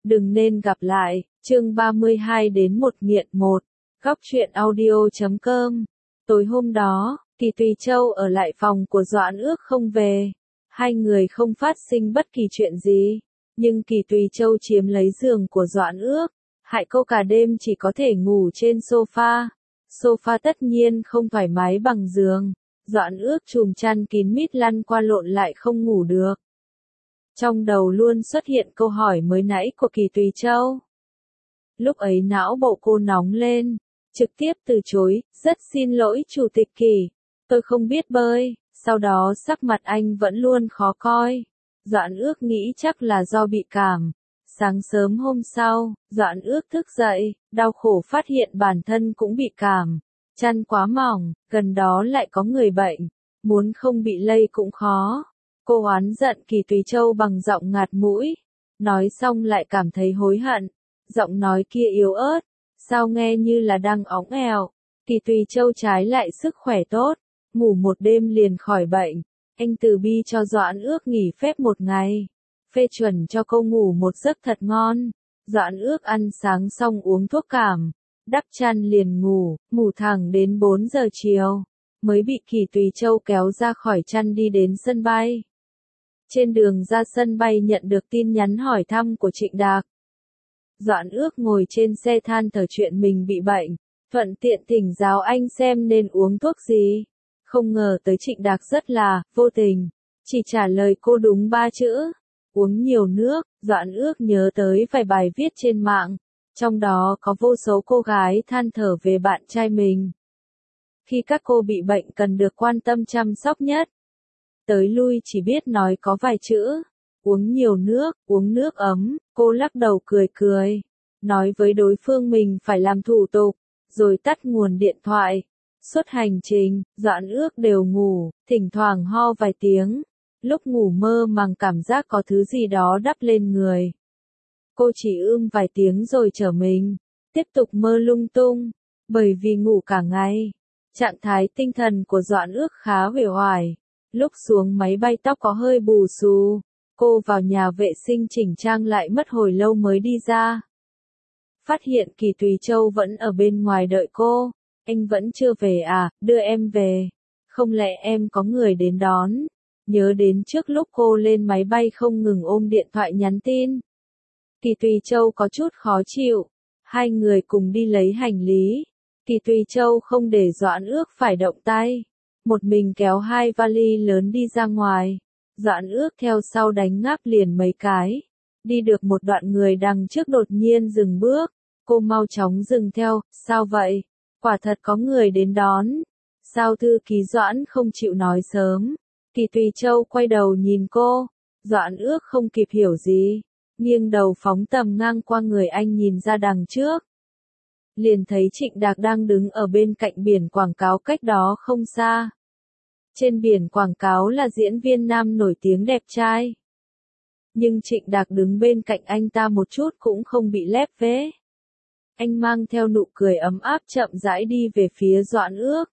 Đừng nên gặp lại, chương 32 đến 1 nghiện 1, góc truyện audio.com. Tối hôm đó, Kỳ Tùy Châu ở lại phòng của Doãn Ước không về. Hai người không phát sinh bất kỳ chuyện gì, nhưng Kỳ Tùy Châu chiếm lấy giường của Doãn Ước, hại cô cả đêm chỉ có thể ngủ trên sofa. Sofa tất nhiên không thoải mái bằng giường. Doãn Ước chùm chăn kín mít lăn qua lộn lại không ngủ được. Trong đầu luôn xuất hiện câu hỏi mới nãy của Kỳ Tùy Châu. Lúc ấy não bộ cô nóng lên, trực tiếp từ chối, rất xin lỗi Chủ tịch Kỳ, tôi không biết bơi. Sau đó sắc mặt anh vẫn luôn khó coi. Doãn Ước nghĩ chắc là do bị cảm. Sáng sớm hôm sau, Doãn Ước thức dậy, đau khổ phát hiện bản thân cũng bị cảm. Chăn quá mỏng, gần đó lại có người bệnh, muốn không bị lây cũng khó. Cô oán giận Kỳ Tùy Châu bằng giọng ngạt mũi, nói xong lại cảm thấy hối hận. Giọng nói kia yếu ớt, sao nghe như là đang óng ẻo. Kỳ Tùy Châu trái lại sức khỏe tốt, ngủ một đêm liền khỏi bệnh. Anh từ bi cho Doãn Ước nghỉ phép một ngày, phê chuẩn cho cô ngủ một giấc thật ngon. Doãn Ước ăn sáng xong uống thuốc cảm, đắp chăn liền ngủ, ngủ thẳng đến 4 giờ chiều, mới bị Kỳ Tùy Châu kéo ra khỏi chăn đi đến sân bay. Trên đường ra sân bay nhận được tin nhắn hỏi thăm của Trịnh Đạc. Doãn Ước ngồi trên xe than thở chuyện mình bị bệnh, thuận tiện thỉnh giáo anh xem nên uống thuốc gì. Không ngờ tới Trịnh Đạc rất là vô tình, chỉ trả lời cô đúng 3 chữ: uống nhiều nước. Doãn Ước nhớ tới vài bài viết trên mạng, trong đó có vô số cô gái than thở về bạn trai mình. Khi các cô bị bệnh cần được quan tâm chăm sóc nhất, tới lui chỉ biết nói có vài chữ: uống nhiều nước, uống nước ấm. Cô lắc đầu cười cười, nói với đối phương mình phải làm thủ tục, rồi tắt nguồn điện thoại. Suốt hành trình, Doãn Ước đều ngủ, thỉnh thoảng ho vài tiếng. Lúc ngủ mơ màng cảm giác có thứ gì đó đắp lên người. Cô chỉ vài tiếng rồi trở mình, tiếp tục mơ lung tung, bởi vì ngủ cả ngày. Trạng thái tinh thần của Doãn Ước khá uể oải. Lúc xuống máy bay tóc có hơi bù xù. Cô vào nhà vệ sinh chỉnh trang lại mất hồi lâu mới đi ra. Phát hiện Kỳ Tùy Châu vẫn ở bên ngoài đợi cô. Anh vẫn chưa về à, đưa em về. Không lẽ em có người đến đón? Nhớ đến trước lúc cô lên máy bay không ngừng ôm điện thoại nhắn tin. Kỳ Tùy Châu có chút khó chịu. Hai người cùng đi lấy hành lý. Kỳ Tùy Châu không để Doãn Ước phải động tay. Một mình kéo hai vali lớn đi ra ngoài. Doãn Ước theo sau đánh ngáp liền mấy cái. Đi được một đoạn người đằng trước đột nhiên dừng bước. Cô mau chóng dừng theo, sao vậy? Quả thật có người đến đón. Sao thư ký Doãn không chịu nói sớm? Kỳ Tùy Châu quay đầu nhìn cô. Doãn Ước không kịp hiểu gì, nghiêng đầu phóng tầm ngang qua người anh nhìn ra đằng trước. Liền thấy Trịnh Đạc đang đứng ở bên cạnh biển quảng cáo cách đó không xa. Trên biển quảng cáo là diễn viên nam nổi tiếng đẹp trai. Nhưng Trịnh Đạc đứng bên cạnh anh ta một chút cũng không bị lép vế. Anh mang theo nụ cười ấm áp chậm rãi đi về phía Doãn Ước.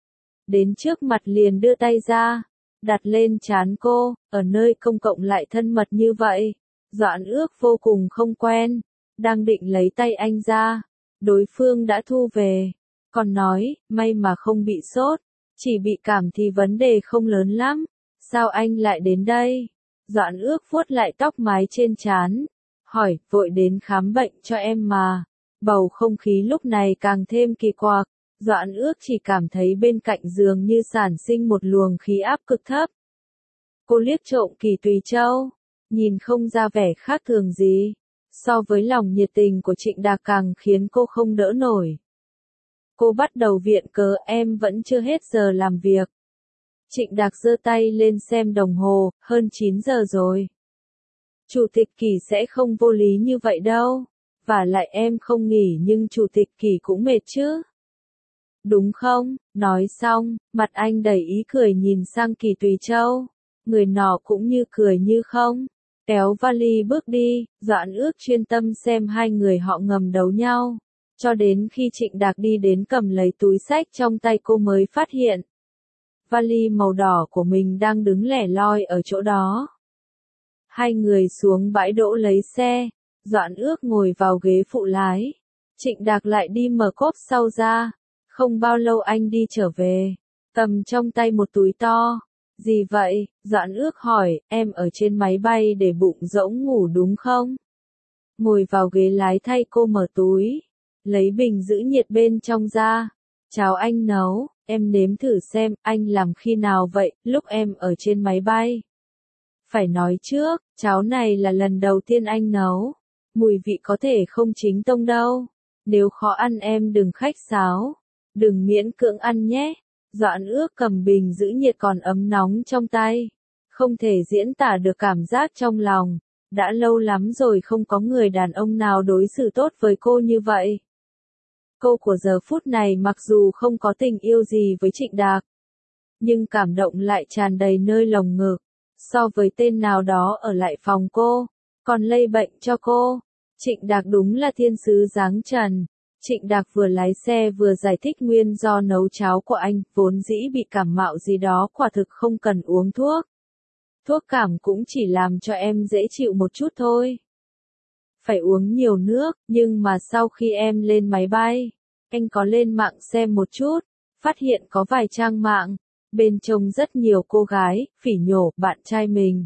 Đến trước mặt liền đưa tay ra, đặt lên trán cô. Ở nơi công cộng lại thân mật như vậy, Doãn Ước vô cùng không quen. Đang định lấy tay anh ra, đối phương đã thu về, còn nói, may mà không bị sốt, chỉ bị cảm thì vấn đề không lớn lắm. Sao anh lại đến đây? Doãn Ước vuốt lại tóc mái trên trán, hỏi, vội đến khám bệnh cho em mà. Bầu không khí lúc này càng thêm kỳ quặc. Doãn Ước chỉ cảm thấy bên cạnh giường như sản sinh một luồng khí áp cực thấp. Cô liếc trộm Kỳ Tùy Châu, nhìn không ra vẻ khác thường gì. So với lòng nhiệt tình của Trịnh Đạc càng khiến cô không đỡ nổi. Cô bắt đầu viện cớ, em vẫn chưa hết giờ làm việc. Trịnh Đạc giơ tay lên xem đồng hồ, hơn 9 giờ rồi. Chủ tịch Kỳ sẽ không vô lý như vậy đâu. Và lại em không nghỉ nhưng Chủ tịch Kỳ cũng mệt chứ. Đúng không? Nói xong, mặt anh đầy ý cười nhìn sang Kỳ Tùy Châu. Người nọ cũng như cười như không. Kéo vali bước đi. Doãn Ước chuyên tâm xem hai người họ ngầm đấu nhau. Cho đến khi Trịnh Đạc đi đến cầm lấy túi xách trong tay cô mới phát hiện. Vali màu đỏ của mình đang đứng lẻ loi ở chỗ đó. Hai người xuống bãi đỗ lấy xe. Doãn Ước ngồi vào ghế phụ lái. Trịnh Đạc lại đi mở cốp sau ra. Không bao lâu anh đi trở về. Cầm trong tay một túi to. Gì vậy? Doãn Ước hỏi, em ở trên máy bay để bụng rỗng ngủ đúng không? Ngồi vào ghế lái thay cô mở túi. Lấy bình giữ nhiệt bên trong ra. Cháo anh nấu, em nếm thử xem, anh làm khi nào vậy, lúc em ở trên máy bay. Phải nói trước, cháo này là lần đầu tiên anh nấu. Mùi vị có thể không chính tông đâu. Nếu khó ăn em đừng khách sáo. Đừng miễn cưỡng ăn nhé. Doãn Ước cầm bình giữ nhiệt còn ấm nóng trong tay. Không thể diễn tả được cảm giác trong lòng. Đã lâu lắm rồi không có người đàn ông nào đối xử tốt với cô như vậy. Cô của giờ phút này mặc dù không có tình yêu gì với Trịnh Đạc, nhưng cảm động lại tràn đầy nơi lồng ngực. So với tên nào đó ở lại phòng cô, còn lây bệnh cho cô. Trịnh Đạc đúng là thiên sứ dáng trần. Trịnh Đạc vừa lái xe vừa giải thích nguyên do nấu cháo của anh, vốn dĩ bị cảm mạo gì đó quả thực không cần uống thuốc. Thuốc cảm cũng chỉ làm cho em dễ chịu một chút thôi. Phải uống nhiều nước, nhưng mà sau khi em lên máy bay, anh có lên mạng xem một chút, phát hiện có vài trang mạng, bên trông rất nhiều cô gái, phỉ nhổ bạn trai mình.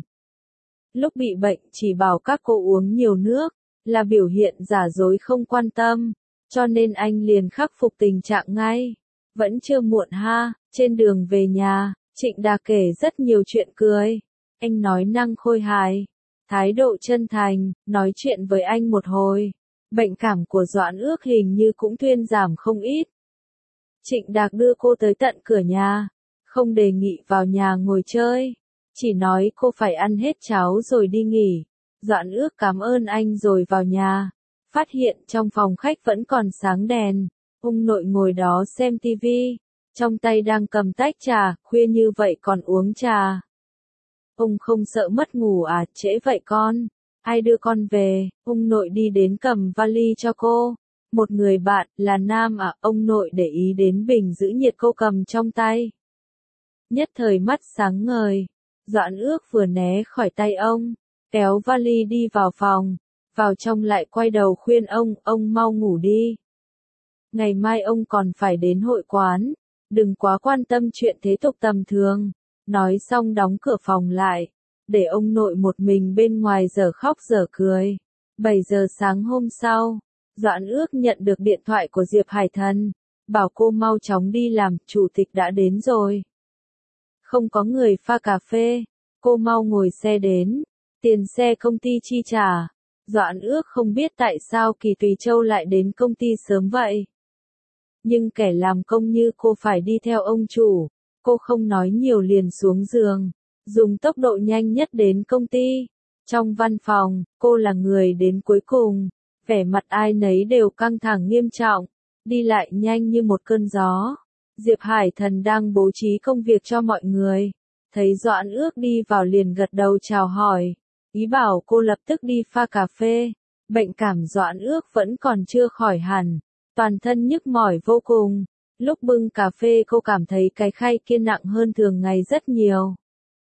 Lúc bị bệnh chỉ bảo các cô uống nhiều nước, là biểu hiện giả dối không quan tâm, cho nên anh liền khắc phục tình trạng ngay. Vẫn chưa muộn ha, trên đường về nhà, Trịnh Đạc kể rất nhiều chuyện cười. Anh nói năng khôi hài, thái độ chân thành, nói chuyện với anh một hồi. Bệnh cảm của Doãn Ước hình như cũng thuyên giảm không ít. Trịnh Đạc đưa cô tới tận cửa nhà, không đề nghị vào nhà ngồi chơi, chỉ nói cô phải ăn hết cháo rồi đi nghỉ. Doãn Ước cảm ơn anh rồi vào nhà, phát hiện trong phòng khách vẫn còn sáng đèn, ông nội ngồi đó xem tivi, trong tay đang cầm tách trà, khuya như vậy còn uống trà. Ông không sợ mất ngủ à, trễ vậy con? Ai đưa con về? Ông nội đi đến cầm vali cho cô. Một người bạn, là nam à, ông nội để ý đến bình giữ nhiệt cô cầm trong tay. Nhất thời mắt sáng ngời. Doãn Ước vừa né khỏi tay ông, kéo vali đi vào phòng. Vào trong lại quay đầu khuyên ông mau ngủ đi. Ngày mai ông còn phải đến hội quán. Đừng quá quan tâm chuyện thế tục tầm thường. Nói xong đóng cửa phòng lại, để ông nội một mình bên ngoài giờ khóc giờ cười. 7 giờ sáng hôm sau, Doãn Ước nhận được điện thoại của Diệp Hải Thần, bảo cô mau chóng đi làm, chủ tịch đã đến rồi. Không có người pha cà phê, cô mau ngồi xe đến, tiền xe công ty chi trả. Doãn Ước không biết tại sao Kỳ Tùy Châu lại đến công ty sớm vậy. Nhưng kẻ làm công như cô phải đi theo ông chủ. Cô không nói nhiều liền xuống giường, dùng tốc độ nhanh nhất đến công ty. Trong văn phòng, cô là người đến cuối cùng, vẻ mặt ai nấy đều căng thẳng nghiêm trọng, đi lại nhanh như một cơn gió. Diệp Hải Thần đang bố trí công việc cho mọi người, thấy Doãn Ước đi vào liền gật đầu chào hỏi, ý bảo cô lập tức đi pha cà phê. Bệnh cảm Doãn Ước vẫn còn chưa khỏi hẳn, toàn thân nhức mỏi vô cùng. Lúc bưng cà phê cô cảm thấy cái khay kia nặng hơn thường ngày rất nhiều.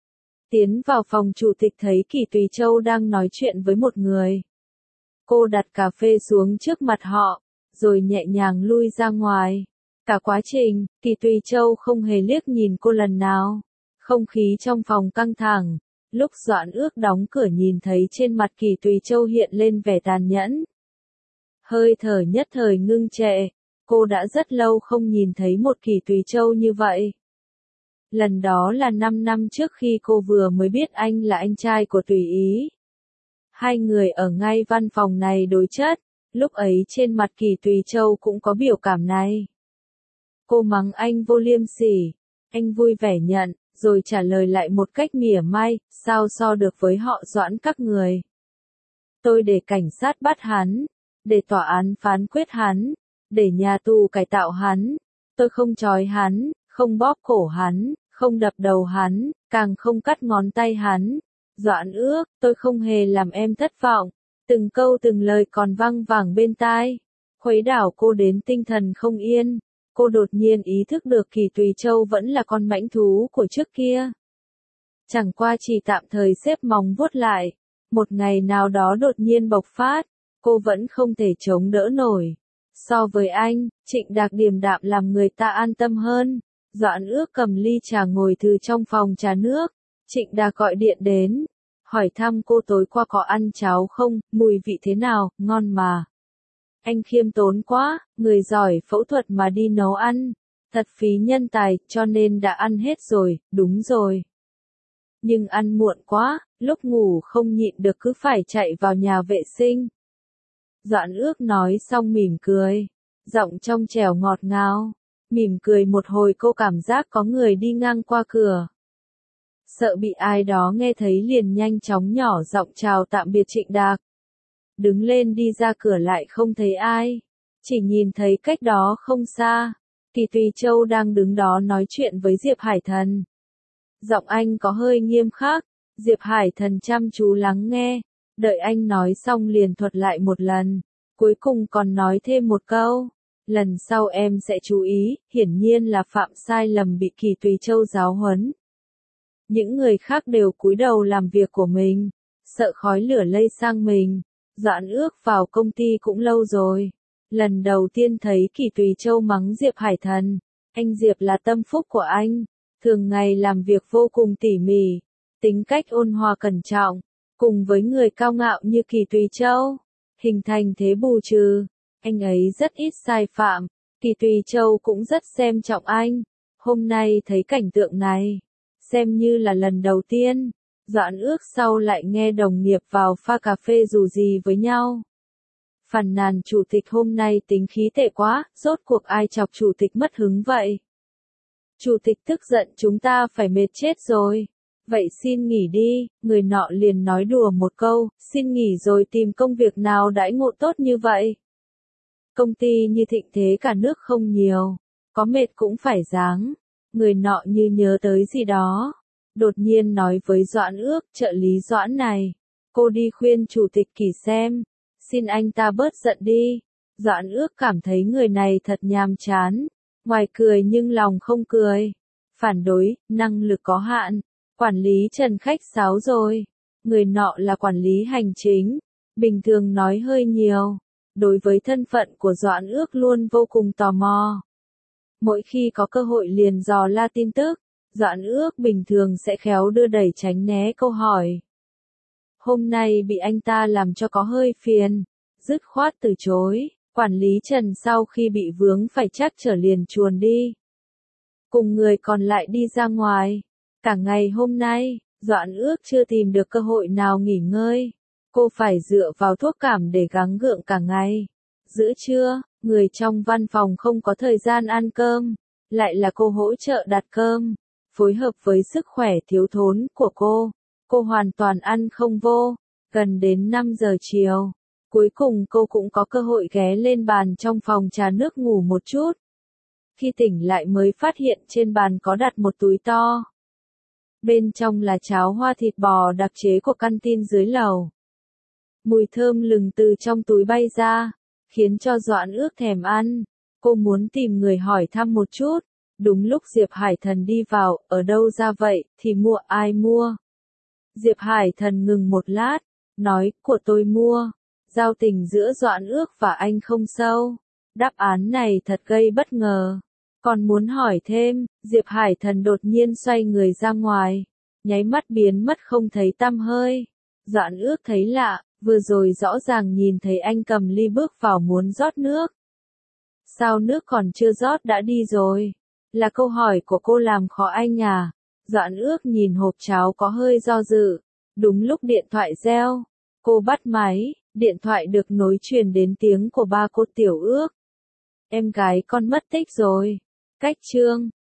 Tiến vào phòng chủ tịch thấy Kỳ Tùy Châu đang nói chuyện với một người. Cô đặt cà phê xuống trước mặt họ, rồi nhẹ nhàng lui ra ngoài. Cả quá trình, Kỳ Tùy Châu không hề liếc nhìn cô lần nào. Không khí trong phòng căng thẳng. Lúc Doãn Ước đóng cửa nhìn thấy trên mặt Kỳ Tùy Châu hiện lên vẻ tàn nhẫn. Hơi thở nhất thời ngưng trệ. Cô đã rất lâu không nhìn thấy một Kỳ Tùy Châu như vậy. Lần đó là 5 năm trước khi cô vừa mới biết anh là anh trai của Tùy Ý. Hai người ở ngay văn phòng này đối chất, lúc ấy trên mặt Kỳ Tùy Châu cũng có biểu cảm này. Cô mắng anh vô liêm sỉ, anh vui vẻ nhận, rồi trả lời lại một cách mỉa mai, sao so được với họ Doãn các người. Tôi để cảnh sát bắt hắn, để tòa án phán quyết hắn, để nhà tù cải tạo hắn. Tôi không trói hắn, không bóp cổ hắn, không đập đầu hắn, càng không cắt ngón tay hắn. Doãn Ước, tôi không hề làm em thất vọng. Từng câu từng lời còn văng vẳng bên tai, khuấy đảo cô đến tinh thần không yên. Cô đột nhiên ý thức được Kỳ Tùy Châu vẫn là con mãnh thú của trước kia. Chẳng qua chỉ tạm thời xếp móng vuốt lại, một ngày nào đó đột nhiên bộc phát, cô vẫn không thể chống đỡ nổi. So với anh, Trịnh Đạc điềm đạm làm người ta an tâm hơn. Doãn Ước cầm ly trà ngồi từ trong phòng trà nước. Trịnh Đạc gọi điện đến, hỏi thăm cô tối qua có ăn cháo không, mùi vị thế nào, ngon mà. Anh khiêm tốn quá, người giỏi phẫu thuật mà đi nấu ăn. Thật phí nhân tài, cho nên đã ăn hết rồi, đúng rồi. Nhưng ăn muộn quá, lúc ngủ không nhịn được cứ phải chạy vào nhà vệ sinh. Doãn Ước nói xong mỉm cười, giọng trong trẻo ngọt ngào. Mỉm cười một hồi cô cảm giác có người đi ngang qua cửa. Sợ bị ai đó nghe thấy liền nhanh chóng nhỏ giọng chào tạm biệt Trịnh Đạc. Đứng lên đi ra cửa lại không thấy ai. Chỉ nhìn thấy cách đó không xa, Kỳ Tùy Châu đang đứng đó nói chuyện với Diệp Hải Thần. Giọng anh có hơi nghiêm khắc, Diệp Hải Thần chăm chú lắng nghe, đợi anh nói xong liền thuật lại một lần, cuối cùng còn nói thêm một câu. Lần sau em sẽ chú ý, hiển nhiên là phạm sai lầm bị Kỳ Tùy Châu giáo huấn. Những người khác đều cúi đầu làm việc của mình, sợ khói lửa lây sang mình. Doãn Ước vào công ty cũng lâu rồi. Lần đầu tiên thấy Kỳ Tùy Châu mắng Diệp Hải Thần. Anh Diệp là tâm phúc của anh, thường ngày làm việc vô cùng tỉ mỉ, tính cách ôn hòa cẩn trọng, cùng với người cao ngạo như Kỳ Tùy Châu, hình thành thế bù trừ. Anh ấy rất ít sai phạm, Kỳ Tùy Châu cũng rất xem trọng anh. Hôm nay thấy cảnh tượng này, xem như là lần đầu tiên. Doãn Ước sau lại nghe đồng nghiệp vào pha cà phê dù gì với nhau. Phàn nàn chủ tịch hôm nay tính khí tệ quá, rốt cuộc ai chọc chủ tịch mất hứng vậy? Chủ tịch tức giận chúng ta phải mệt chết rồi. Vậy xin nghỉ đi, người nọ liền nói đùa một câu, xin nghỉ rồi tìm công việc nào đãi ngộ tốt như vậy. Công ty như thịnh thế cả nước không nhiều, có mệt cũng phải ráng. Người nọ như nhớ tới gì đó, đột nhiên nói với Doãn Ước, trợ lý Doãn này, cô đi khuyên chủ tịch Kỳ xem, xin anh ta bớt giận đi. Doãn Ước cảm thấy người này thật nhàm chán, ngoài cười nhưng lòng không cười. Phản đối, năng lực có hạn, quản lý Trần khách sáo rồi. Người nọ là quản lý hành chính, bình thường nói hơi nhiều. Đối với thân phận của Doãn Ước luôn vô cùng tò mò. Mỗi khi có cơ hội liền dò la tin tức, Doãn Ước bình thường sẽ khéo đưa đẩy tránh né câu hỏi. Hôm nay bị anh ta làm cho có hơi phiền, dứt khoát từ chối. Quản lý Trần sau khi bị vướng phải chắc trở liền chuồn đi. Cùng người còn lại đi ra ngoài. Cả ngày hôm nay, Doãn Ước chưa tìm được cơ hội nào nghỉ ngơi. Cô phải dựa vào thuốc cảm để gắng gượng cả ngày. Giữa trưa, người trong văn phòng không có thời gian ăn cơm, lại là cô hỗ trợ đặt cơm, phối hợp với sức khỏe thiếu thốn của cô hoàn toàn ăn không vô. Gần đến 5 giờ chiều, cuối cùng cô cũng có cơ hội ghé lên bàn trong phòng trà nước ngủ một chút. Khi tỉnh lại mới phát hiện trên bàn có đặt một túi to. Bên trong là cháo hoa thịt bò đặc chế của căn tin dưới lầu. Mùi thơm lừng từ trong túi bay ra, khiến cho Doãn Ước thèm ăn. Cô muốn tìm người hỏi thăm một chút. Đúng lúc Diệp Hải Thần đi vào, ở đâu ra vậy, thì mua ai mua? Diệp Hải Thần ngừng một lát, nói, của tôi mua. Giao tình giữa Doãn Ước và anh không sâu. Đáp án này thật gây bất ngờ. Còn muốn hỏi thêm, Diệp Hải Thần đột nhiên xoay người ra ngoài, nháy mắt biến mất không thấy tăm hơi. Doãn Ước thấy lạ, vừa rồi rõ ràng nhìn thấy anh cầm ly bước vào muốn rót nước. Sao nước còn chưa rót đã đi rồi? Là câu hỏi của cô làm khó anh à? Doãn Ước nhìn hộp cháo có hơi do dự. Đúng lúc điện thoại reo, cô bắt máy, điện thoại được nối truyền đến tiếng của ba cô Tiểu Ước. Em gái con mất tích rồi. Cách Trương